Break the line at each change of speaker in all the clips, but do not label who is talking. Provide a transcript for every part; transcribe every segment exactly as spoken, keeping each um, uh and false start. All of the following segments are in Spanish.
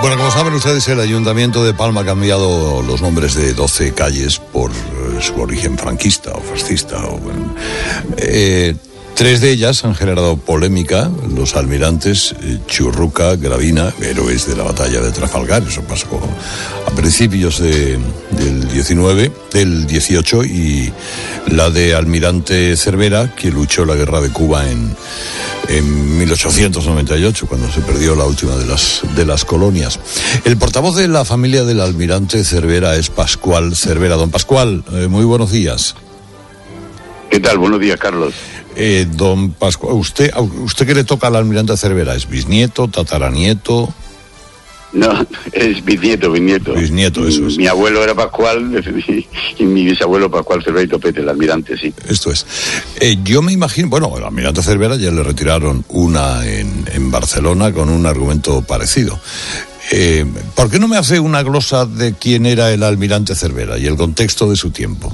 Bueno, como saben ustedes, el Ayuntamiento de Palma ha cambiado los nombres de doce calles por su origen franquista o fascista. O, bueno, eh, tres de ellas han generado polémica. Los almirantes eh, Churruca, Gravina, héroes de la batalla de Trafalgar, eso pasó a principios de, del diecinueve, del dieciocho, y la de Almirante Cervera, que luchó la guerra de Cuba en en mil ochocientos noventa y ocho, cuando se perdió la última de las de las colonias. El portavoz de la familia del Almirante Cervera es Pascual Cervera. Don Pascual, eh, muy buenos días.
¿Qué tal? Buenos días, Carlos.
Eh, don Pascual, ¿usted, ¿usted qué le toca al Almirante Cervera? ¿Es bisnieto, tataranieto?
No, es bisnieto, bisnieto.
Bisnieto, eso es.
Mi abuelo era Pascual y mi bisabuelo Pascual Cervera y Topete, el almirante, sí.
Esto es. Eh, yo me imagino, bueno, el Almirante Cervera ya le retiraron una en, en Barcelona con un argumento parecido. Eh, ¿Por qué no me hace una glosa de quién era el Almirante Cervera y el contexto de su tiempo?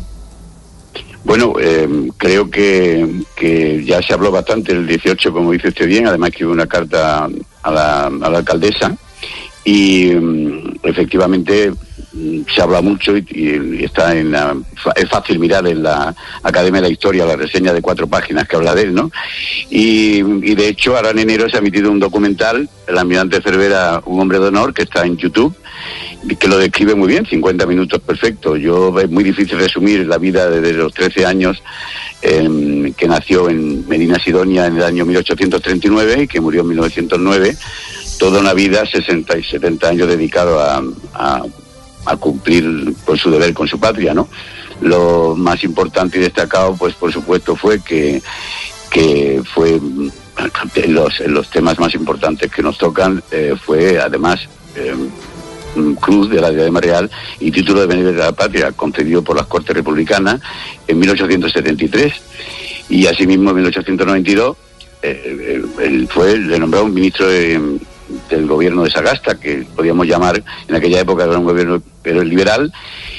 Bueno, eh, creo que, que ya se habló bastante el dieciocho, como dice usted bien. Además escribió una carta a la, a la alcaldesa y um, efectivamente um, se habla mucho y, y está en la, es fácil mirar en la Academia de la Historia la reseña de cuatro páginas que habla de él, ¿no? Y, y de hecho ahora en enero se ha emitido un documental, El Almirante Cervera, un hombre de honor, que está en YouTube, que lo describe muy bien, cincuenta minutos perfecto. Yo, es muy difícil resumir la vida desde los trece años, eh, que nació en Medina Sidonia en el año mil ochocientos treinta y nueve y que murió en mil novecientos nueve, toda una vida, sesenta y setenta años dedicado a, a, a cumplir con su deber con su patria, ¿no? Lo más importante y destacado, pues por supuesto, fue que, que fue en los, en los temas más importantes que nos tocan, eh, fue además eh, Cruz de la Diadema Real y título de Benemérito de la Patria, concedido por las Cortes Republicanas en mil ochocientos setenta y tres, y asimismo en mil ochocientos noventa y dos eh, él fue le nombrado un ministro de, del gobierno de Sagasta, que podíamos llamar, en aquella época era un gobierno pero liberal,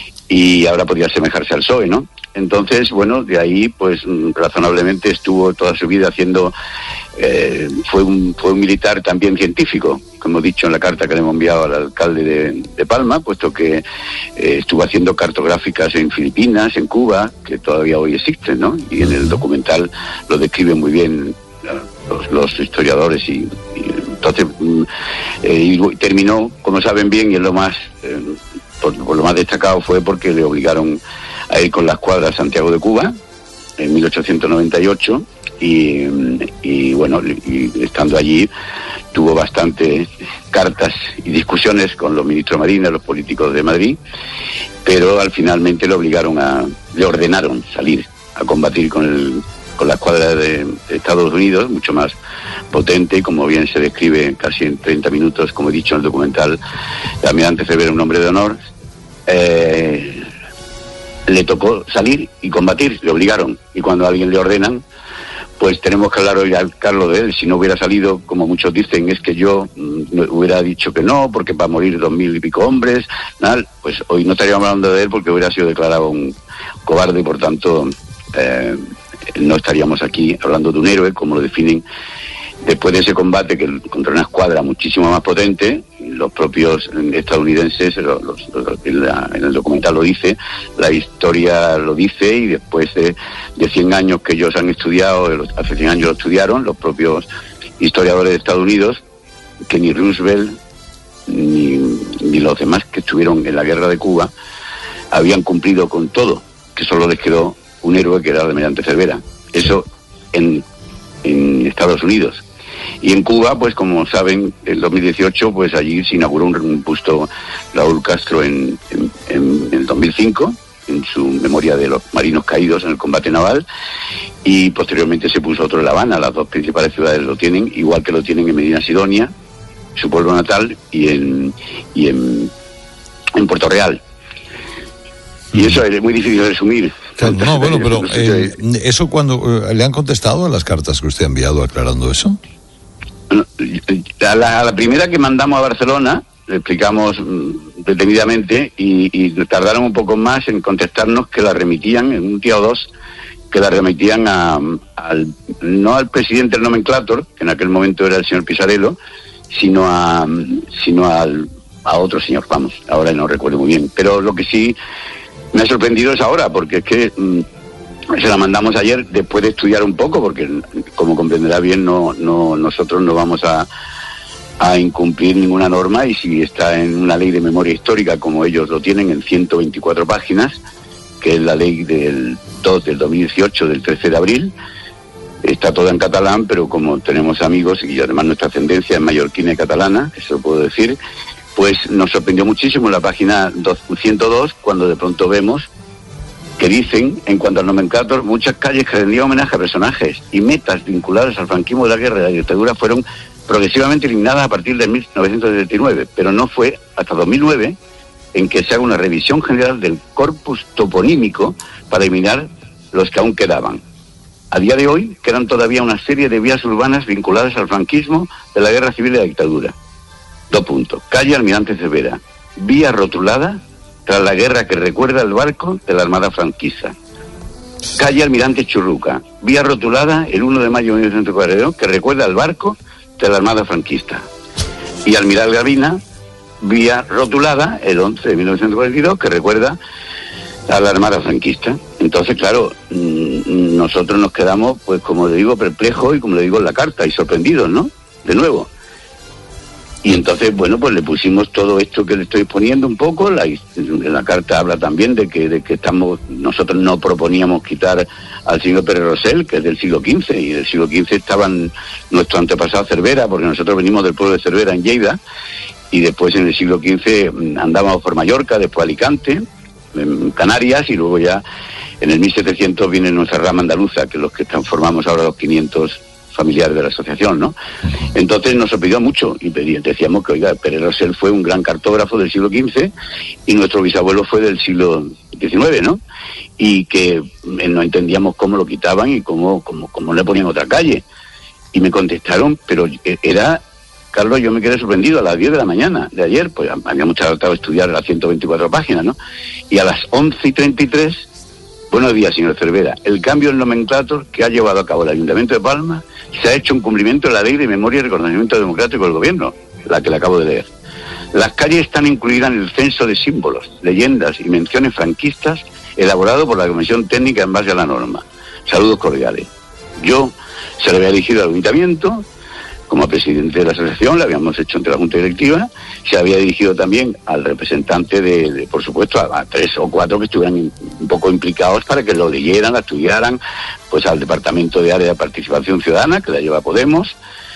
y ahora podría asemejarse al P S O E, ¿no? Entonces, bueno, de ahí, pues, razonablemente estuvo toda su vida haciendo, eh, fue un fue un militar también científico, como he dicho en la carta que le hemos enviado al alcalde de, de Palma, puesto que eh, estuvo haciendo cartográficas en Filipinas, en Cuba, que todavía hoy existen, ¿no? Y en el documental lo describen muy bien los, los historiadores y, y entonces eh, y terminó, como saben bien, y es lo más, eh, por, por lo más destacado fue porque le obligaron a ir con la escuadra a Santiago de Cuba en mil ochocientos noventa y ocho y, y bueno, y estando allí tuvo bastantes cartas y discusiones con los ministros de Marina, los políticos de Madrid, pero al finalmente le obligaron a, le ordenaron salir a combatir con el con la escuadra de, de Estados Unidos, mucho más potente, y como bien se describe casi en treinta minutos, como he dicho en el documental, el almirante Cervera, un hombre de honor. eh, le tocó salir y combatir, le obligaron, y cuando a alguien le ordenan, pues tenemos que hablar hoy al Carlos de él. Si no hubiera salido, como muchos dicen, es que yo mm, hubiera dicho que no, porque va a morir dos mil y pico hombres, tal, pues hoy no estaríamos hablando de él porque hubiera sido declarado un cobarde y por tanto eh, no estaríamos aquí hablando de un héroe, como lo definen. Después de ese combate que contra una escuadra muchísimo más potente, los propios estadounidenses, los, los, los, en, la, en el documental lo dice, la historia lo dice, y después de, de cien años que ellos han estudiado, los, hace cien años lo estudiaron, los propios historiadores de Estados Unidos, que ni Roosevelt ni, ni los demás que estuvieron en la guerra de Cuba habían cumplido con todo, que solo les quedó un héroe, que era el almirante Cervera. Eso en, en Estados Unidos. Y en Cuba, pues como saben, en dos mil dieciocho, pues allí se inauguró un, un busto Raúl Castro en, en, en, en el dos mil cinco, en su memoria de los marinos caídos en el combate naval, y posteriormente se puso otro en La Habana. Las dos principales ciudades lo tienen, igual que lo tienen en Medina Sidonia, su pueblo natal, y en, y en, en Puerto Real. Y eso es muy difícil de resumir.
No, bueno, pero eh, ¿eso cuando eh, le han contestado a las cartas que usted ha enviado aclarando eso?
A la, a la primera que mandamos a Barcelona le explicamos detenidamente y, y tardaron un poco más en contestarnos, que la remitían en un día o dos, que la remitían a, al no al presidente del nomenclator, que en aquel momento era el señor Pisarello, sino a sino al, a otro señor, vamos, ahora no recuerdo muy bien. Pero lo que sí me ha sorprendido es ahora, porque es que mmm, se la mandamos ayer después de estudiar un poco, porque como comprenderá bien, no, no nosotros no vamos a, a incumplir ninguna norma, y si está en una ley de memoria histórica como ellos lo tienen en ciento veinticuatro páginas, que es la ley del dos del dos mil dieciocho, del trece de abril, está toda en catalán, pero como tenemos amigos y además nuestra ascendencia es mallorquina y catalana, eso lo puedo decir, pues nos sorprendió muchísimo en la página ciento dos cuando de pronto vemos que dicen, en cuanto al nomenclátor, muchas calles que rendían homenaje a personajes y metas vinculadas al franquismo de la guerra y la dictadura fueron progresivamente eliminadas a partir de mil novecientos setenta y nueve, pero no fue hasta dos mil nueve en que se haga una revisión general del corpus toponímico para eliminar los que aún quedaban. A día de hoy quedan todavía una serie de vías urbanas vinculadas al franquismo de la guerra civil y la dictadura. Dos puntos. Calle Almirante Cervera, vía rotulada tras la guerra que recuerda el barco de la Armada franquista. Calle Almirante Churruca, vía rotulada el uno de mayo de mil novecientos cuarenta y dos que recuerda el barco de la Armada franquista. Y Almiral Gavina, vía rotulada el once de mil novecientos cuarenta y dos que recuerda a la Armada franquista. Entonces, claro, mmm, nosotros nos quedamos, pues como le digo, perplejos y como le digo en la carta, y sorprendidos, ¿no? De nuevo. Y entonces, bueno, pues le pusimos todo esto que le estoy poniendo un poco. La, en la carta habla también de que, de que estamos, nosotros no proponíamos quitar al señor Pérez Rosell, que es del siglo quince, y del siglo quince estaban nuestros antepasados Cervera, porque nosotros venimos del pueblo de Cervera, en Lleida, y después en el siglo quince andábamos por Mallorca, después Alicante, en Canarias, y luego ya en el mil setecientos viene nuestra rama andaluza, que es los que transformamos ahora los quinientos familiares de la asociación, ¿no? Entonces nos sorprendió mucho y decíamos que, oiga, Pérez Rosell fue un gran cartógrafo del siglo quince y nuestro bisabuelo fue del siglo diecinueve, ¿no? Y que no entendíamos cómo lo quitaban y cómo, cómo, cómo le ponían otra calle. Y me contestaron, pero era... Carlos, yo me quedé sorprendido a las diez de la mañana de ayer, pues habíamos tratado de estudiar las ciento veinticuatro páginas, ¿no? Y a las once y treinta y tres, buenos días, señor Cervera, el cambio en nomenclátor que ha llevado a cabo el Ayuntamiento de Palma se ha hecho en cumplimiento de la Ley de Memoria y Reconocimiento Democrático del Gobierno, la que le acabo de leer. Las calles están incluidas en el censo de símbolos, leyendas y menciones franquistas elaborado por la Comisión Técnica en base a la norma. Saludos cordiales. Yo se lo había dirigido al Ayuntamiento como presidente de la asociación, la habíamos hecho ante la Junta Directiva, se había dirigido también al representante de, de por supuesto, a, a tres o cuatro que estuvieran in, un poco implicados para que lo leyeran, la estudiaran, pues al Departamento de Área de Participación Ciudadana, que la lleva Podemos,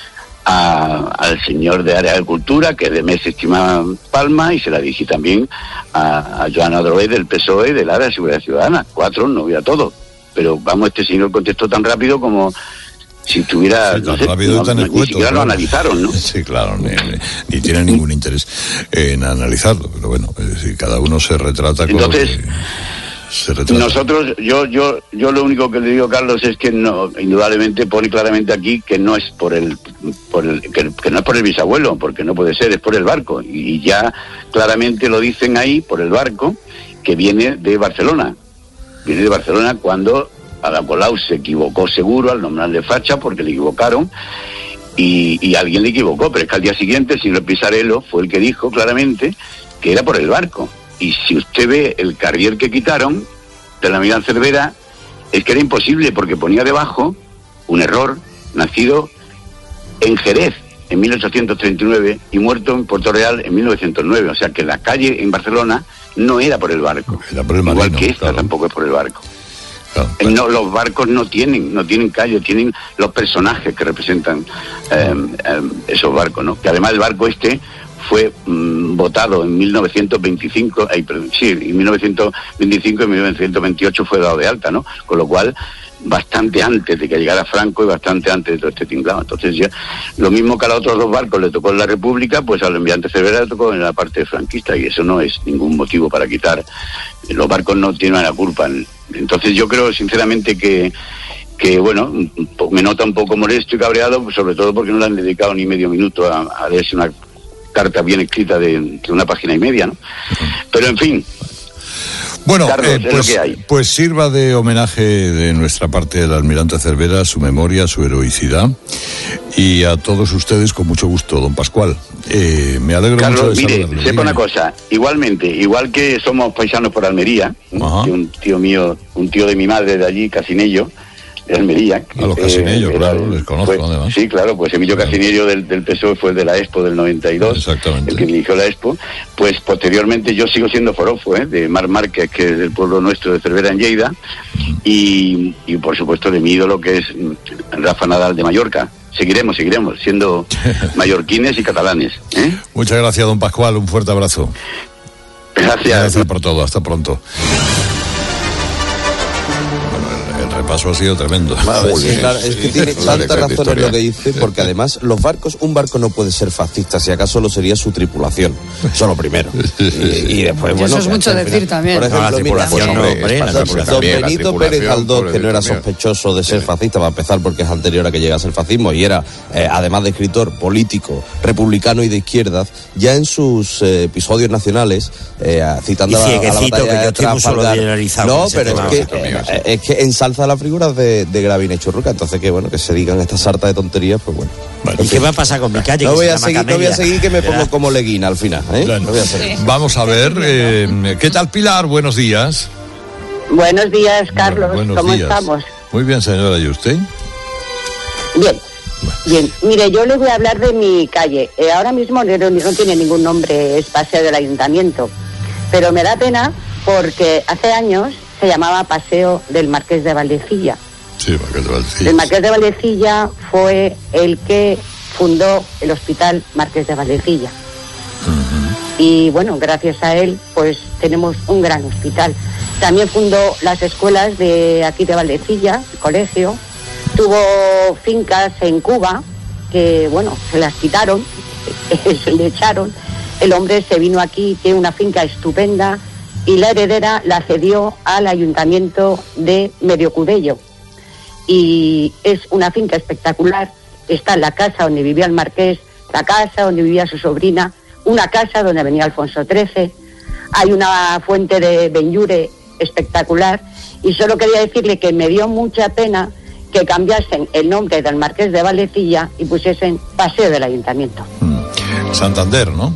a, al señor de Área de Cultura, que es de Mesa Estimada Palma, y se la dirigí también a, a Joan Adroé del P S O E, del Área de Seguridad Ciudadana. Cuatro, no voy a todo, pero vamos, este señor contestó tan rápido como... si tuviera,
sí,
no sé,
rápido
no,
tan
no,
escueto,
ni siquiera
claro.
Lo analizaron, ¿no?
Sí, claro, ni, ni, ni tiene ningún interés en analizarlo, pero bueno, es decir, cada uno se retrata con
Entonces,
lo que se retrata.
Nosotros, yo, yo, yo lo único que le digo, Carlos, es que no, indudablemente pone claramente aquí que no es por el, por el, que, que no es por el bisabuelo, porque no puede ser, es por el barco, y ya claramente lo dicen ahí por el barco, que viene de Barcelona, viene de Barcelona cuando Ada Colau se equivocó seguro al nombrarle facha porque le equivocaron y, y alguien le equivocó, pero es que al día siguiente el señor Pisarello fue el que dijo claramente que era por el barco. Y si usted ve el carrier que quitaron de la Almirante Cervera, es que era imposible porque ponía debajo un error nacido en Jerez en mil ochocientos treinta y nueve y muerto en Puerto Real en mil novecientos nueve, o sea que la calle en Barcelona no era por el barco,
era por el marino,
igual que esta claro. Tampoco es por el barco. Claro, claro. No, los barcos no tienen, no tienen calle, tienen los personajes que representan eh, eh, esos barcos, ¿no? Que además el barco este fue mmm, votado en mil novecientos veinticinco, eh, sí, en mil novecientos veinticinco y mil novecientos veintiocho fue dado de alta, ¿no? Con lo cual, bastante antes de que llegara Franco y bastante antes de todo este tinglado. Entonces ya, lo mismo que a los otros dos barcos le tocó en la República, pues al Almirante Cervera le tocó en la parte franquista, y eso no es ningún motivo para quitar. Los barcos no tienen la culpa. Entonces yo creo sinceramente que, que bueno, me nota un poco molesto y cabreado, sobre todo porque no le han dedicado ni medio minuto a, a leerse una carta bien escrita de, de una página y media, ¿no? Pero en fin.
Bueno,
Carlos,
eh,
es
pues,
lo que hay.
pues sirva de homenaje de nuestra parte del almirante Cervera a su memoria, a su heroicidad, y a todos ustedes con mucho gusto, don Pascual. Eh, me alegro
Carlos,
mucho de
mire,
saludarle.
sepa
Dígame.
una cosa, igualmente, igual que somos paisanos por Almería,
Ajá.
que un tío mío, un tío de mi madre de allí, Casinello, de Almería.
A los Casinellos, eh, claro, les conozco
pues,
además.
Sí, claro, pues Emilio
Claro.
Casinello del, del P S O E fue el de la Expo del noventa y dos,
Exactamente.
el que dirigió la Expo. Pues posteriormente yo sigo siendo forofo, ¿eh? de Mar Márquez, que es del pueblo nuestro de Cervera en Lleida, y, y por supuesto de mi ídolo, que es Rafa Nadal de Mallorca. Seguiremos, seguiremos siendo mallorquines y catalanes. ¿eh?
Muchas gracias, don Pascual, un fuerte abrazo.
Gracias.
Gracias por todo, hasta pronto. El repaso ha sido tremendo.
Vale, sí, claro, es que tiene
Vale,
tanta
gran
razón en
historia.
lo que dice, porque además los barcos, un barco no puede ser fascista, si acaso lo sería su tripulación, eso lo primero. Y, y después,
Y
bueno,
eso es
que
mucho
al
decir
final,
también.
Por
No,
ejemplo,
la
mira,
tripulación
sí,
no,
hombre,
hombre, la
don
tripulación también, la
Benito
tripulación,
Pérez Galdós, que no era
también.
sospechoso de ser fascista, para empezar, porque es anterior a que llegase el fascismo, y era, eh, además de escritor, político, republicano y de izquierdas, ya en sus eh, episodios nacionales, eh, citando
Y
a, la- a la
cieguecito,
batalla
que yo
de
estoy muy
Trafalgar.
solidarizado
No,
con ese
pero
tema.
es que,
Exacto, mío, sí.
eh, es que ensalza las figuras de, de Gravina y Churruca, entonces que bueno, que se digan estas sartas de tonterías, pues bueno.
¿Y qué va a pasar con mi calle?
No
que
voy
se
a
llama
seguir, no voy a
Camelia?
seguir que me pongo
Verá.
como Leguina al final, ¿eh?
Claro.
No voy a hacer.
Vamos a ver, eh, ¿qué tal, Pilar? Buenos días.
Buenos días, Carlos.
Buenos
¿Cómo
días.
estamos?
Muy bien, señora, ¿y usted?
Bien. Bien. Mire, yo les voy a hablar de mi calle. Eh, ahora mismo no, no tiene ningún nombre, es Paseo del Ayuntamiento. Pero me da pena porque hace años se llamaba Paseo del Marqués de Valdecilla.
Sí, Marqués de Valdecilla.
El Marqués de Valdecilla fue el que fundó el Hospital Marqués de Valdecilla. Y bueno, gracias a él, pues tenemos un gran hospital. También fundó las escuelas de aquí de Valdecilla, el colegio. Tuvo fincas en Cuba, que bueno, se las quitaron, se le echaron. El hombre se vino aquí, tiene una finca estupenda, y la heredera la cedió al ayuntamiento de Mediocudello. Y es una finca espectacular. Está la casa donde vivía el marqués, la casa donde vivía su sobrina, una casa donde venía Alfonso trece. Hay una fuente de Benlliure espectacular, y solo quería decirle que me dio mucha pena que cambiasen el nombre del Marqués de Valdecilla y pusiesen Paseo del Ayuntamiento.
Mm. Santander, ¿no?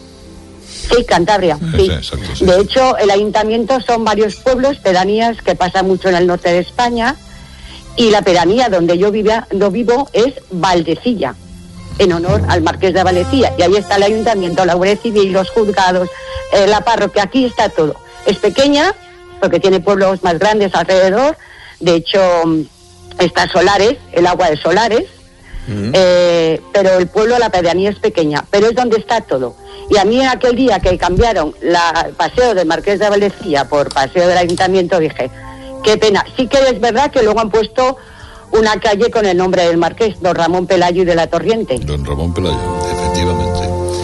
Sí, Cantabria,
Sí,
sí.
sí, exacto, sí.
De hecho, el ayuntamiento son varios pueblos, pedanías, que pasa mucho en el norte de España, y la pedanía donde yo vivía, lo vivo es Valdecilla, en honor al Marqués de Valdecilla, y ahí está el ayuntamiento, la Guardia Civil, los juzgados, eh, la parroquia, aquí está todo. Es pequeña, porque tiene pueblos más grandes alrededor, de hecho está Solares, el agua de Solares,
Mm.
eh, pero el pueblo, la pedanía es pequeña, pero es donde está todo. Y a mí en aquel día que cambiaron la, el paseo del Marqués de Valdecilla por paseo del Ayuntamiento, dije, qué pena. Sí que es verdad que luego han puesto una calle con el nombre del Marqués, don Ramón Pelayo y de la Torriente.
Don Ramón Pelayo, efectivamente.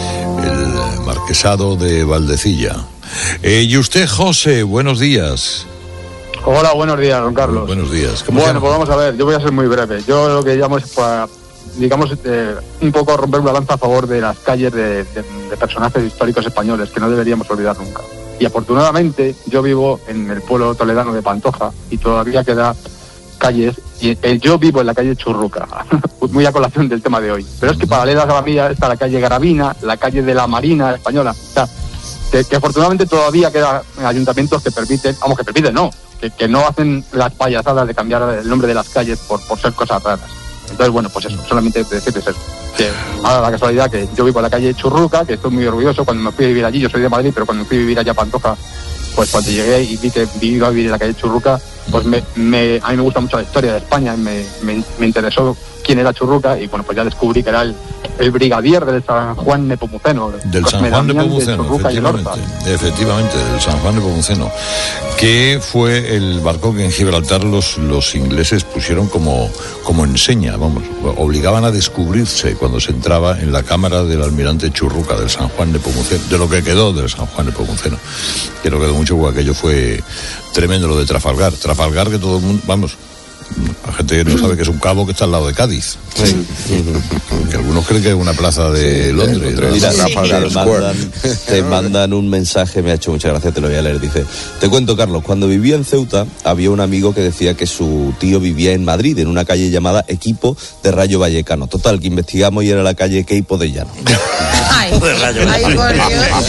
El marquesado de Valdecilla. Eh, y usted, José, buenos días.
Hola, buenos días, don Carlos.
Buenos días. ¿Cómo se
Bueno,
llama?
pues vamos a ver, yo voy a ser muy breve. Yo lo que llamo es para, digamos, eh, un poco romper una lanza a favor de las calles de, de- de personajes históricos españoles que no deberíamos olvidar nunca. Y afortunadamente yo vivo en el pueblo toledano de Pantoja y todavía queda calles, y eh, yo vivo en la calle Churruca, muy a colación del tema de hoy. Pero es que paralelas a la mía está la calle Gravina, la calle de la Marina Española. O sea, que, que afortunadamente todavía quedan ayuntamientos que permiten, vamos, que permiten, no, que, que no hacen las payasadas de cambiar el nombre de las calles por, por ser cosas raras. Entonces, bueno, pues eso, solamente decirles eso. Que ahora la casualidad que yo vivo en la calle Churruca, que estoy muy orgulloso cuando me fui a vivir allí, yo soy de Madrid, pero cuando me fui a vivir allá a Pantoja, pues cuando llegué y vi que iba a vivir en la calle Churruca, pues me, me, a mí me gusta mucho la historia de España, y me, me, me interesó quién era Churruca, y bueno, pues ya descubrí que era el, el brigadier del San Juan Nepomuceno.
Del San Juan de Nepomuceno,
Churruca y
efectivamente,
Lorza.
efectivamente, del San Juan de Nepomuceno, que fue el barco que en Gibraltar los, los ingleses pusieron como, como enseña, vamos, obligaban a descubrirse cuando se entraba en la cámara del almirante Churruca del San Juan de Nepomuceno, de lo que quedó del San Juan de Nepomuceno, que no quedó mucho, porque aquello fue tremendo, lo de Trafalgar, Trafalgar que todo el mundo, vamos, La gente no sabe que es un cabo que está al lado de Cádiz. Sí. Que algunos creen que es una plaza de sí, Londres.
De Mira, sí. te, mandan, te mandan un mensaje, me ha hecho mucha gracia, te lo voy a leer. Dice: te cuento, Carlos, cuando vivía en Ceuta había un amigo que decía que su tío vivía en Madrid, en una calle llamada Equipo de Rayo Vallecano. Total, que investigamos y era la calle Queipo de Llano.
Ay, ay, por Dios.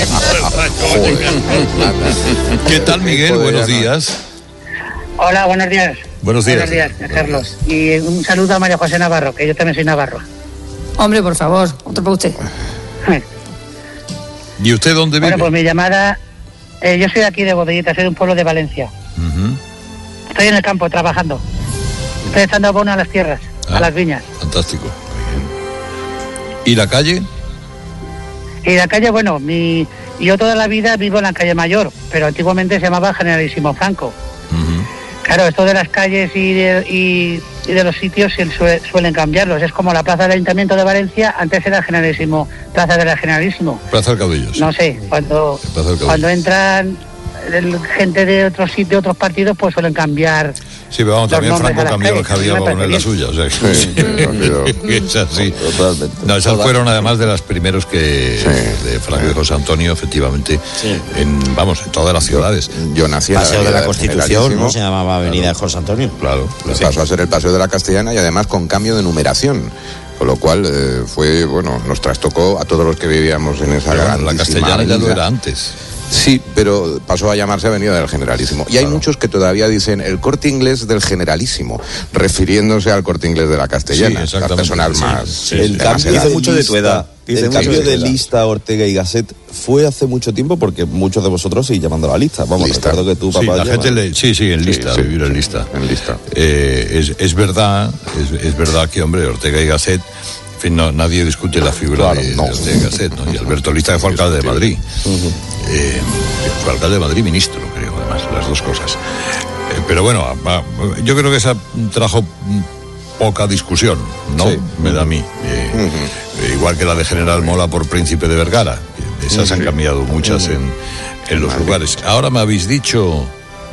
¿Qué tal, Miguel? Buenos días.
Hola, buenos días.
Buenos días.
Buenos días, Carlos. Y un saludo a María José Navarro, que yo también soy navarro.
Hombre, por favor, otro para usted.
¿Y usted dónde vive?
Bueno, pues mi llamada... Eh, yo soy de aquí de Bodellita, soy de un pueblo de Valencia. Uh-huh. Estoy en el campo trabajando. Estoy echando abono a las tierras, ah, a las viñas.
Fantástico. ¿Y la calle?
Y la calle, bueno, mi yo toda la vida vivo en la calle Mayor, pero antiguamente se llamaba Generalísimo Franco. Uh-huh. Claro, esto de las calles y de, y, y de los sitios suele, suelen cambiarlos. Es como la plaza del Ayuntamiento de Valencia, antes era Generalísimo, Plaza del Generalísimo.
Plaza del Caudillo. Sí.
No sé, cuando, cuando entran el, gente de otros sitios, de otros partidos, pues suelen cambiar.
Sí, pero vamos, también Franco cambió los que había para poner la suya. O sea, que, sí, es así. Totalmente. No, esas fueron además de las primeros que sí, de Franco y José Antonio, efectivamente, sí, en, vamos, en todas las ciudades.
Yo nací en
Paseo de la Constitución, ¿no? Se llamaba Avenida
claro,
José Antonio.
Claro, claro. Sí. Pasó a ser el Paseo de la Castellana y además con cambio de numeración. Con lo cual eh, fue, bueno, nos trastocó a todos los que vivíamos en esa gran.
La Castellana ya lo era antes.
Sí, pero pasó a llamarse Avenida del Generalísimo. Y claro, hay muchos que todavía dicen el Corte Inglés del Generalísimo, refiriéndose al Corte Inglés de la Castellana. Sí, las personas
sí,
más...
Sí, el cambio dice mucho de tu edad. El cambio de lista Ortega y Gasset fue hace mucho tiempo, porque muchos de vosotros seguís llamando a la lista. Vamos, lista. Recuerdo que tú, papá...
Sí, la gente le, sí, sí, en lista, sí, sí, vivir en lista.
En lista.
Eh, es, es verdad, es, es verdad que, hombre, Ortega y Gasset... En fin, no, nadie discute la figura claro, de, no. de Ortega y Gasset, ¿no? Y Alberto Lista, que fue alcalde de Madrid. Uh-huh. Eh, fue alcalde de Madrid, ministro, creo, además, las dos cosas. Eh, pero bueno, yo creo que esa trajo poca discusión, ¿no? Sí. Me da a mí. Eh, uh-huh. Igual que la de General Mola por Príncipe de Vergara. Esas uh-huh. han cambiado muchas uh-huh. en, en los uh-huh. lugares. Ahora me habéis dicho...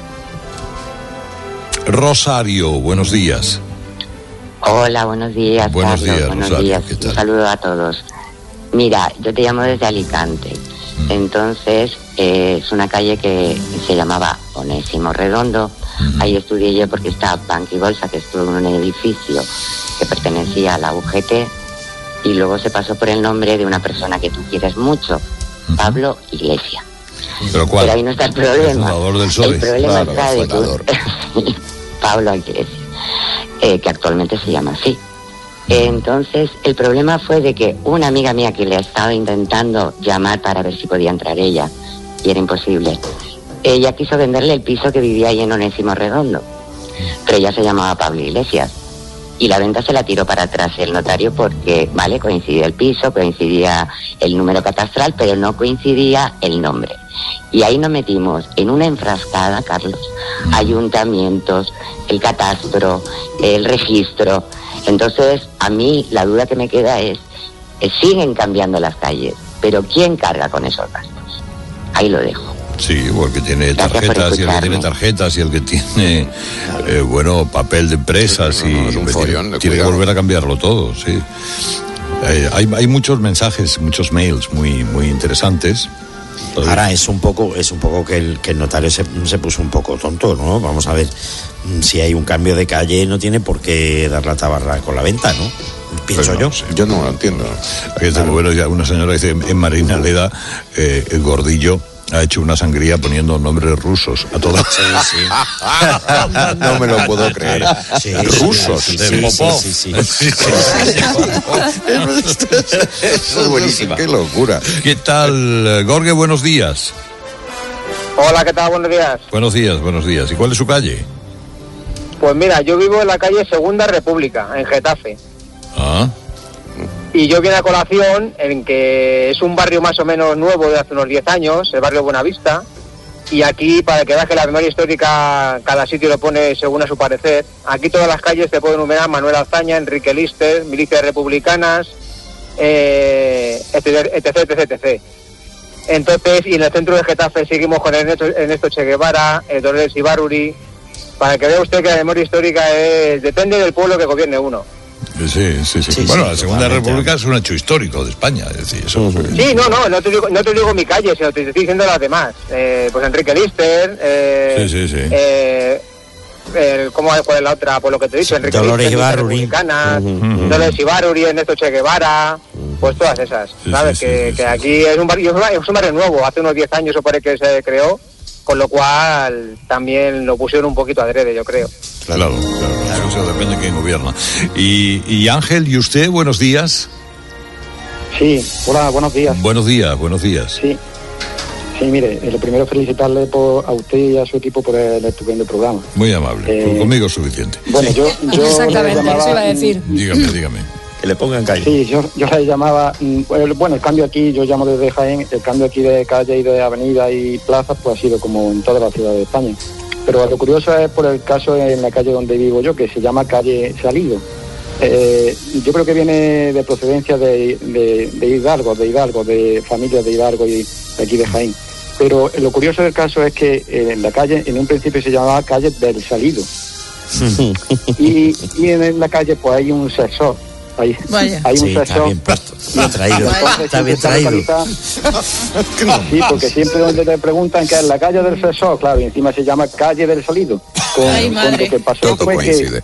Rosario, buenos días.
Hola, buenos días,
buenos
Carlos.
Días,
buenos
Rosario,
días. Un saludo a todos. Mira, yo te llamo desde Alicante. Mm. Entonces, eh, es una calle que se llamaba Onésimo Redondo. Mm. Ahí estudié yo porque estaba Banca y Bolsa, que estuvo en un edificio que pertenecía a la U G T. Y luego se pasó por el nombre de una persona que tú quieres mucho, mm. Pablo Iglesias.
¿Pero cuál?
Pero ahí no está el problema.
El fundador del P S O E.
El problema
claro,
está de que... Pablo Iglesias. Eh, que actualmente se llama así. Entonces, el problema fue de que una amiga mía que le estaba intentando llamar para ver si podía entrar ella, y era imposible, ella quiso venderle el piso que vivía ahí en Onésimo Redondo, pero ella se llamaba Pablo Iglesias, y la venta se la tiró para atrás el notario porque, vale, coincidía el piso, coincidía el número catastral, pero no coincidía el nombre. Y ahí nos metimos en una enfrascada, Carlos, ayuntamientos, el catastro, el registro. Entonces, a mí la duda que me queda es, eh, siguen cambiando las calles, pero ¿quién carga con esos gastos? Ahí lo dejo.
Sí, o el que tiene tarjetas y el que tiene tarjetas y el que tiene, eh, bueno, papel de empresas sí, no, no, y un follón, tiene que volver a cambiarlo todo, sí. Eh, hay, hay muchos mensajes, muchos mails muy, muy interesantes.
Ahora es un poco, es un poco que el, que el notario se, se puso un poco tonto, ¿no? Vamos a ver, si hay un cambio de calle no tiene por qué dar la tabarra con la venta, ¿no? Pienso
no,
yo.
Sí, yo no lo entiendo.
Aquí está, claro. Bueno, una señora dice, en Marinaleda, eh, el Gordillo ha hecho una sangría poniendo nombres rusos a todas.
Sí, sí.
No me lo puedo creer.
Sí,
rusos.
Sí,
de
sí,
Popov.
Sí, sí, sí. sí, sí.
Es buenísima. Qué locura.
¿Qué tal, Gorge? Buenos días.
Hola, ¿qué tal? Buenos días.
Buenos días, buenos días. ¿Y cuál es su calle?
Pues mira, yo vivo en la calle Segunda República, en Getafe.
Ah.
Y yo vine a colación en que es un barrio más o menos nuevo de hace unos diez años, el barrio Buenavista, y aquí, para que veas que la memoria histórica cada sitio lo pone según a su parecer, aquí todas las calles te puedo enumerar: Manuel Alzaña, Enrique Lister, Milicias Republicanas, eh, etc, etc, etc, etc. Entonces, y en el centro de Getafe seguimos con Ernesto, Ernesto Che Guevara, eh, Dolores Ibarruri, para que vea usted que la memoria histórica es, depende del pueblo que gobierne uno.
Sí, sí, sí.
Sí,
bueno,
sí,
la Segunda República es un hecho histórico de España, es decir, eso.
Sí, no, no, no te digo, no te digo mi calle, sino te estoy diciendo las demás. Eh, pues Enrique Lister, eh,
Sí, sí, sí.
eh, el, ¿cómo, ¿cuál es la otra? Pues lo que te he dicho, Enrique
Dolores
Lister,
Ibarruri.
Republicana,
Ujú.
Dolores Ibarruri, Ernesto Che Guevara, pues todas esas,
Sí,
¿sabes?
sí,
que,
sí,
que aquí es un barrio, es un barrio nuevo, hace unos diez años o por ahí que se creó, con lo cual también lo pusieron un poquito adrede, yo creo.
Claro, claro, eso depende de quién gobierna. Y, y Ángel, ¿y usted? Buenos días.
Sí, hola, buenos días.
Buenos días, buenos días.
Sí, sí, mire, eh, lo primero felicitarle por, a usted y a su equipo por el estupendo programa.
Muy amable,
Eh,
conmigo es suficiente.
Bueno, yo, yo
Exactamente,
le llamaba,
eso iba a decir.
Dígame, dígame.
Que le pongan calle.
Sí, yo, yo le llamaba, mm, bueno, el cambio aquí, yo llamo desde Jaén, el cambio aquí de calle y de avenida y plazas, pues ha sido como en todas las ciudades de España. Pero lo curioso es por el caso en la calle donde vivo yo, que se llama calle Salido. Eh, yo creo que viene de procedencia de, de, de Hidalgo, de Hidalgo, de familias de Hidalgo y de aquí de Jaén. Pero lo curioso del caso es que eh, la calle en un principio se llamaba calle del Salido. y, y en la calle pues hay un sensor. Hay,
Vaya.
hay un
Sí, está
sensor.
bien puesto, está traído,
Entonces,
está bien
siempre
traído.
localiza- Sí, porque siempre donde te preguntan que es la calle del sensor, claro, y encima se llama calle del Salido. Con,
Ay,
con
madre.
lo que pasó
Todo
fue
coincide.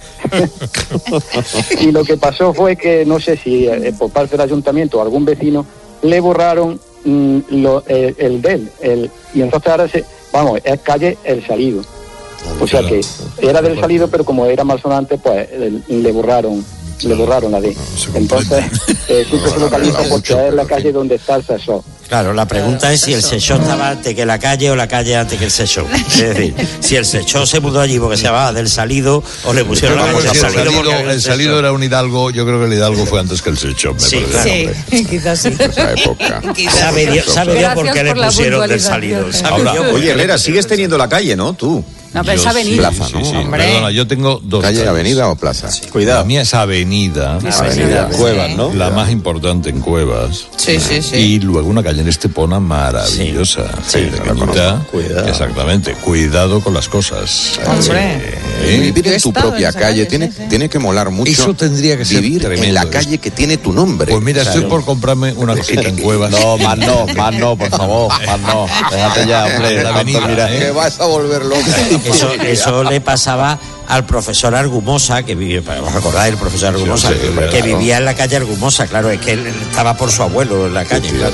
que y lo que pasó fue que no sé si eh, por parte del ayuntamiento o algún vecino le borraron mm, lo, eh, el del el y entonces ahora se vamos es calle El Salido. O sea que era del Salido, pero como era malsonante, pues el- le borraron le borraron la D. Entonces eh, siempre se localiza porque es la calle donde está el sensor.
Claro, la pregunta es si el Sechó estaba antes que la calle o la calle antes que el Sechó. Es decir, si el Sechó se mudó allí porque se llamaba del Salido o le pusieron la
Vamos,
calle
si
al
el
Salido porque
salido,
había
el
el
salido
Sechó.
era un hidalgo, yo creo que el hidalgo fue antes que el Sechón, me
Sí,
parece.
Sí, quizás sí.
Esa época.
Sabe Dios, sabe Dios por qué
Gracias
le
por la
pusieron del
puntualización.
Salido. Sabe
Ahora,
Dios por
Oye,
qué le
Lera,
pusieron
sigues
del
teniendo la calle, ¿no? Tú.
No, pero es
Yo
avenida.
sí,
Plaza,
sí,
¿no?
sí,
Hombre.
perdona, yo tengo dos
¿Calle,
calles.
avenida o plaza?
La
Cuidado.
mía es avenida,
Avenida. Cuevas, ¿no?
la más importante en Cuevas.
Sí, sí, sí.
Y luego una calle en Estepona maravillosa.
Sí,
Sí,
sí,
pequeñita.
Cuidado.
Exactamente. Cuidado con las cosas.
Hombre.
Sí.
Vivir
Yo he
en tu
estado en
propia
esa
calle
calle,
tiene,
sí, sí.
tiene que molar mucho.
Eso tendría que ser
vivir
tremendo.
en la calle que tiene tu nombre.
Pues mira, estoy
Claro.
por comprarme una cosita en Cuevas.
No, más no, más no, por favor, más no. Déjate ya, hombre.
La avenida,
tanto mirar.
¿eh?
Que vas a volver loco.
Eso, eso le pasaba al profesor Argumosa, que vivía, ¿os acordáis del profesor Argumosa?
Sí, sí,
que
claro.
vivía en la calle Argumosa, claro, es que él estaba por su abuelo en la calle, claro.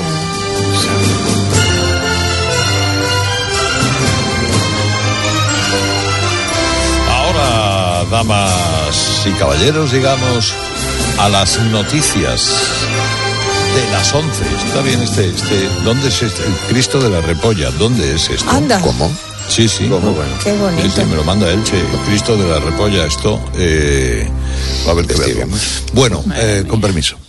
Ahora, damas y caballeros, llegamos a las noticias de las once. Está bien este, este, ¿dónde es este? El Cristo de la Repolla, ¿dónde es esto?
Anda.
¿Cómo?
Sí, sí.
Muy bueno.
Qué bonito.
Sí, sí, me lo manda Elche, el Cristo de la Repolla, esto, eh, va a haber que verlo.
Investigamos.
Bueno, eh, con permiso.